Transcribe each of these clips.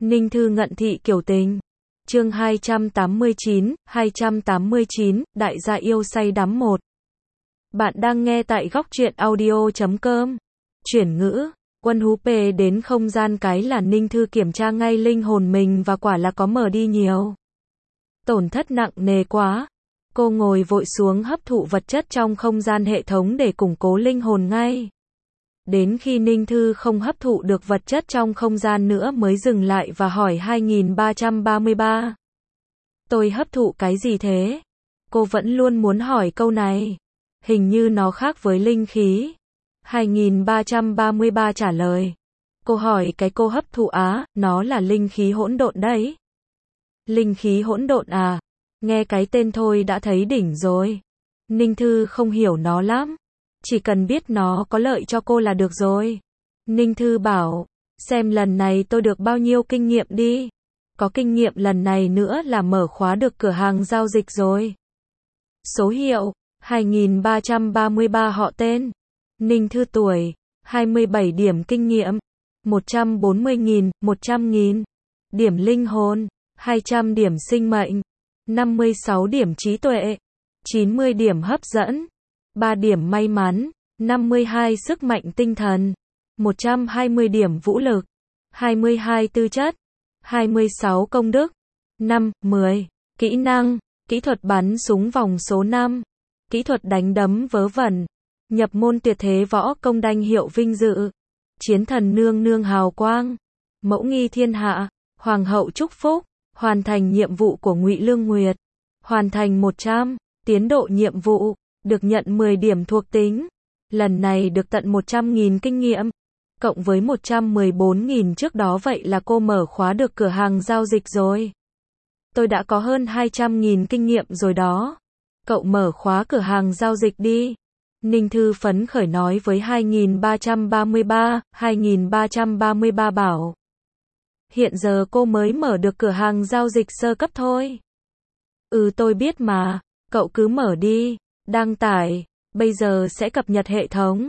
Ninh Thư ngận thị kiểu tình. Chương 289, Đại gia yêu say đắm 1. Bạn đang nghe tại góc truyện audio.com. Chuyển ngữ, Quân Hú Pê đến không gian cái là Ninh Thư kiểm tra ngay linh hồn mình và quả là có mở đi nhiều. Tổn thất nặng nề quá. Cô ngồi vội xuống hấp thụ vật chất trong không gian hệ thống để củng cố linh hồn ngay. Đến khi Ninh Thư không hấp thụ được vật chất trong không gian nữa mới dừng lại và hỏi 2333. Tôi hấp thụ cái gì thế? Cô vẫn luôn muốn hỏi câu này. Hình như nó khác với linh khí. 2333 trả lời. Cô hỏi cái cô hấp thụ nó là linh khí hỗn độn đấy. Linh khí hỗn độn à? Nghe cái tên thôi đã thấy đỉnh rồi. Ninh Thư không hiểu nó lắm. Chỉ cần biết nó có lợi cho cô là được rồi. Ninh Thư bảo, xem lần này tôi được bao nhiêu kinh nghiệm đi. Có kinh nghiệm lần này nữa là mở khóa được cửa hàng giao dịch rồi. Số hiệu, 2333 họ tên. Ninh Thư tuổi, 27 điểm kinh nghiệm. 140.000, 100.000. Điểm linh hồn, 200 điểm sinh mệnh. 56 điểm trí tuệ. 90 điểm hấp dẫn. 3 điểm may mắn, 52 sức mạnh tinh thần, 120 điểm vũ lực, 22 tư chất, 26 công đức, 10 kỹ năng, kỹ thuật bắn súng vòng số 5, kỹ thuật đánh đấm vớ vẩn, nhập môn tuyệt thế võ công đanh hiệu vinh dự, chiến thần nương nương hào quang, mẫu nghi thiên hạ, hoàng hậu chúc phúc, hoàn thành nhiệm vụ của Ngụy Lương Nguyệt, hoàn thành 100, tiến độ nhiệm vụ. Được nhận 10 điểm thuộc tính. Lần này được tận 100.000 kinh nghiệm. Cộng với 114.000 trước đó, vậy là cô mở khóa được cửa hàng giao dịch rồi. Tôi đã có hơn 200.000 kinh nghiệm rồi đó. Cậu mở khóa cửa hàng giao dịch đi. Ninh Thư phấn khởi nói với 2333 bảo. Hiện giờ cô mới mở được cửa hàng giao dịch sơ cấp thôi. Tôi biết mà. Cậu cứ mở đi. Đăng tải, bây giờ sẽ cập nhật hệ thống.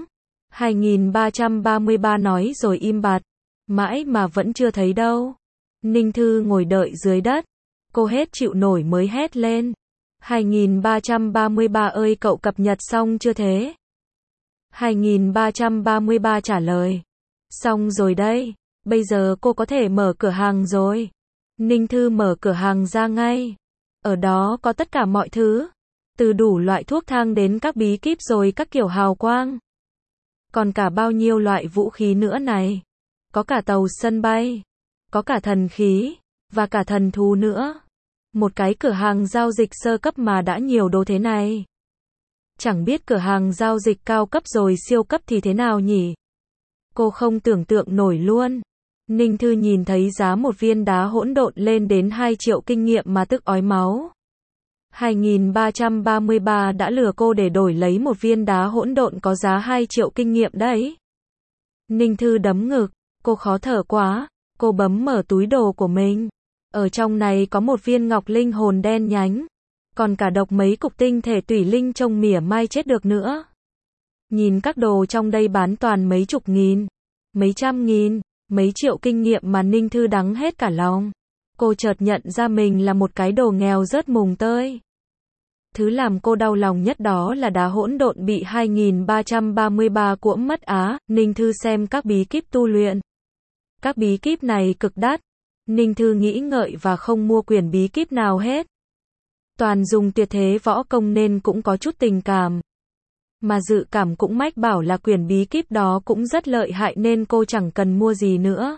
2333 nói rồi im bặt. Mãi mà vẫn chưa thấy đâu. Ninh Thư ngồi đợi dưới đất. Cô hết chịu nổi mới hét lên. 2333 ơi, cậu cập nhật xong chưa thế? 2333 trả lời. Xong rồi đây. Bây giờ cô có thể mở cửa hàng rồi. Ninh Thư mở cửa hàng ra ngay. Ở đó có tất cả mọi thứ. Từ đủ loại thuốc thang đến các bí kíp rồi các kiểu hào quang. Còn cả bao nhiêu loại vũ khí nữa này. Có cả tàu sân bay. Có cả thần khí. Và cả thần thú nữa. Một cái cửa hàng giao dịch sơ cấp mà đã nhiều đồ thế này. Chẳng biết cửa hàng giao dịch cao cấp rồi siêu cấp thì thế nào nhỉ? Cô không tưởng tượng nổi luôn. Ninh Thư nhìn thấy giá một viên đá hỗn độn lên đến 2 triệu kinh nghiệm mà tức ói máu. 2333 đã lừa cô để đổi lấy một viên đá hỗn độn có giá 2 triệu kinh nghiệm đấy. Ninh Thư đấm ngực, cô khó thở quá, cô bấm mở túi đồ của mình. Ở trong này có một viên ngọc linh hồn đen nhánh, còn cả độc mấy cục tinh thể tủy linh trông mỉa mai chết được nữa. Nhìn các đồ trong đây bán toàn mấy chục nghìn, mấy trăm nghìn, mấy triệu kinh nghiệm mà Ninh Thư đắng hết cả lòng. Cô chợt nhận ra mình là một cái đồ nghèo rớt mùng tơi. Thứ làm cô đau lòng nhất đó là đá hỗn độn bị 2333 cuỗm mất Ninh Thư xem các bí kíp tu luyện. Các bí kíp này cực đắt. Ninh Thư nghĩ ngợi và không mua quyển bí kíp nào hết. Toàn dùng tuyệt thế võ công nên cũng có chút tình cảm. Mà dự cảm cũng mách bảo là quyển bí kíp đó cũng rất lợi hại nên cô chẳng cần mua gì nữa.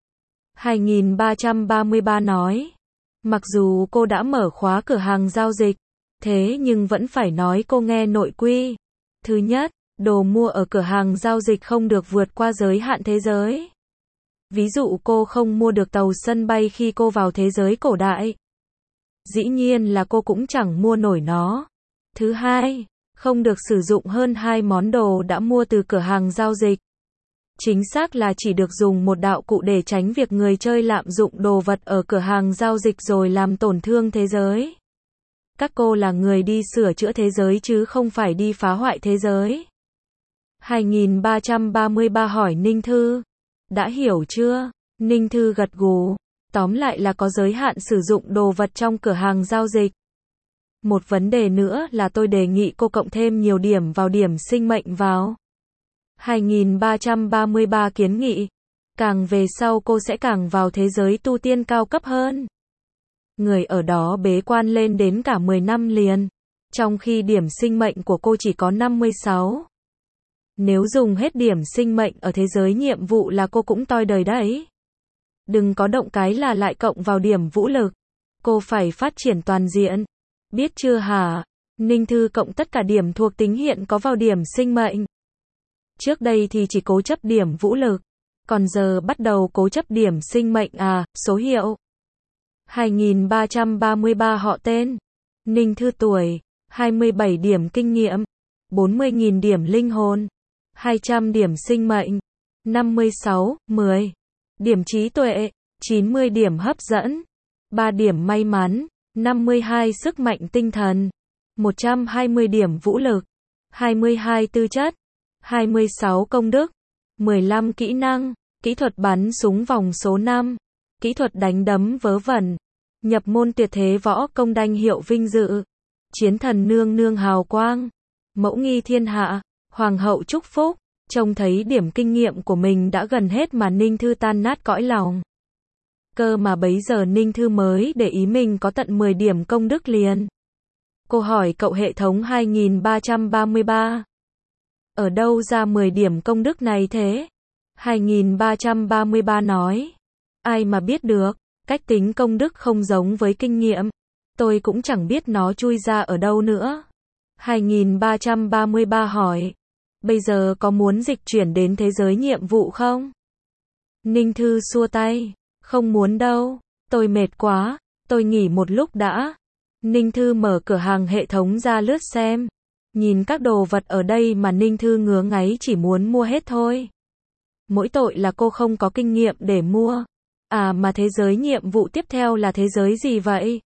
2333 nói. Mặc dù cô đã mở khóa cửa hàng giao dịch, thế nhưng vẫn phải nói cô nghe nội quy. Thứ nhất, đồ mua ở cửa hàng giao dịch không được vượt qua giới hạn thế giới. Ví dụ cô không mua được tàu sân bay khi cô vào thế giới cổ đại. Dĩ nhiên là cô cũng chẳng mua nổi nó. Thứ hai, không được sử dụng hơn 2 món đồ đã mua từ cửa hàng giao dịch. Chính xác là chỉ được dùng một đạo cụ để tránh việc người chơi lạm dụng đồ vật ở cửa hàng giao dịch rồi làm tổn thương thế giới. Các cô là người đi sửa chữa thế giới chứ không phải đi phá hoại thế giới. 2333 hỏi Ninh Thư. Đã hiểu chưa? Ninh Thư gật gù. Tóm lại là có giới hạn sử dụng đồ vật trong cửa hàng giao dịch. Một vấn đề nữa là tôi đề nghị cô cộng thêm nhiều điểm vào điểm sinh mệnh vào. 2333 kiến nghị. Càng về sau cô sẽ càng vào thế giới tu tiên cao cấp hơn. Người ở đó bế quan lên đến cả 10 năm liền. Trong khi điểm sinh mệnh của cô chỉ có 56. Nếu dùng hết điểm sinh mệnh ở thế giới nhiệm vụ là cô cũng toi đời đấy. Đừng có động cái là lại cộng vào điểm vũ lực. Cô phải phát triển toàn diện. Biết chưa hả? Ninh Thư cộng tất cả điểm thuộc tính hiện có vào điểm sinh mệnh. Trước đây thì chỉ cố chấp điểm vũ lực. Còn giờ bắt đầu cố chấp điểm sinh mệnh số hiệu. 2333 họ tên. Ninh Thư tuổi. 27 điểm kinh nghiệm. 40.000 điểm linh hồn. 200 điểm sinh mệnh. 56, 10. Điểm trí tuệ. 90 điểm hấp dẫn. 3 điểm may mắn. 52 sức mạnh tinh thần. 120 điểm vũ lực. 22 tư chất. 26 công đức. 15 kỹ năng. Kỹ thuật bắn súng vòng số 5. Kỹ thuật đánh đấm vớ vẩn. Nhập môn tuyệt thế võ công đanh hiệu vinh dự. Chiến thần nương nương hào quang. Mẫu nghi thiên hạ. Hoàng hậu chúc phúc. Trông thấy điểm kinh nghiệm của mình đã gần hết mà Ninh Thư tan nát cõi lòng. Cơ mà bấy giờ Ninh Thư mới để ý mình có tận 10 điểm công đức liền. Cô hỏi cậu hệ thống 2333. Ở đâu ra 10 điểm công đức này thế? 2333 nói. Ai mà biết được, cách tính công đức không giống với kinh nghiệm. Tôi cũng chẳng biết nó chui ra ở đâu nữa. 2333 hỏi. Bây giờ có muốn dịch chuyển đến thế giới nhiệm vụ không? Ninh Thư xua tay. Không muốn đâu, tôi mệt quá, tôi nghỉ một lúc đã. Ninh Thư mở cửa hàng hệ thống ra lướt xem. Nhìn các đồ vật ở đây mà Ninh Thư ngứa ngáy chỉ muốn mua hết thôi. Mỗi tội là cô không có kinh nghiệm để mua. Mà thế giới nhiệm vụ tiếp theo là thế giới gì vậy?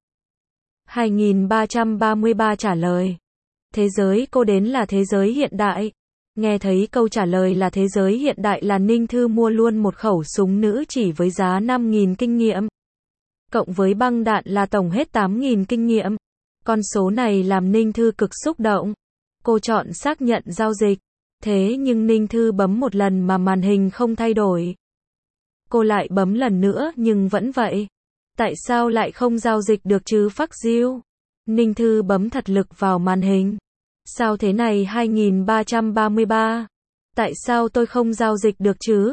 2333 trả lời. Thế giới cô đến là thế giới hiện đại. Nghe thấy câu trả lời là thế giới hiện đại là Ninh Thư mua luôn một khẩu súng nữ chỉ với giá 5.000 kinh nghiệm. Cộng với băng đạn là tổng hết 8.000 kinh nghiệm. Con số này làm Ninh Thư cực xúc động. Cô chọn xác nhận giao dịch. Thế nhưng Ninh Thư bấm một lần mà màn hình không thay đổi. Cô lại bấm lần nữa nhưng vẫn vậy. Tại sao lại không giao dịch được chứ Phắc Diêu? Ninh Thư bấm thật lực vào màn hình. Sao thế này 2333? Tại sao tôi không giao dịch được chứ?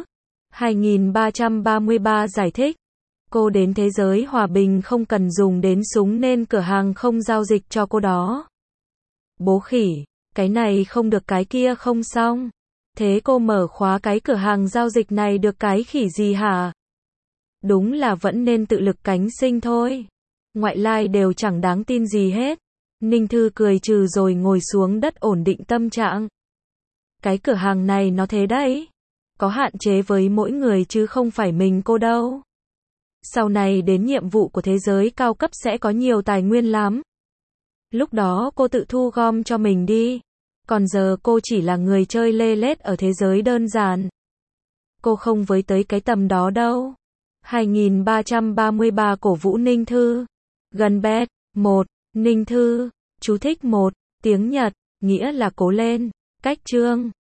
2333 giải thích. Cô đến thế giới hòa bình không cần dùng đến súng nên cửa hàng không giao dịch cho cô đó. Bố khỉ, cái này không được cái kia không xong. Thế cô mở khóa cái cửa hàng giao dịch này được cái khỉ gì hả? Đúng là vẫn nên tự lực cánh sinh thôi. Ngoại lai đều chẳng đáng tin gì hết. Ninh Thư cười trừ rồi ngồi xuống đất ổn định tâm trạng. Cái cửa hàng này nó thế đấy. Có hạn chế với mỗi người chứ không phải mình cô đâu. Sau này đến nhiệm vụ của thế giới cao cấp sẽ có nhiều tài nguyên lắm. Lúc đó cô tự thu gom cho mình đi. Còn giờ cô chỉ là người chơi lê lết ở thế giới đơn giản. Cô không với tới cái tầm đó đâu. 2333 cổ vũ Ninh Thư. Gần bet. 1. Ninh Thư. Chú thích 1. Tiếng Nhật. Nghĩa là cố lên. Cách chương.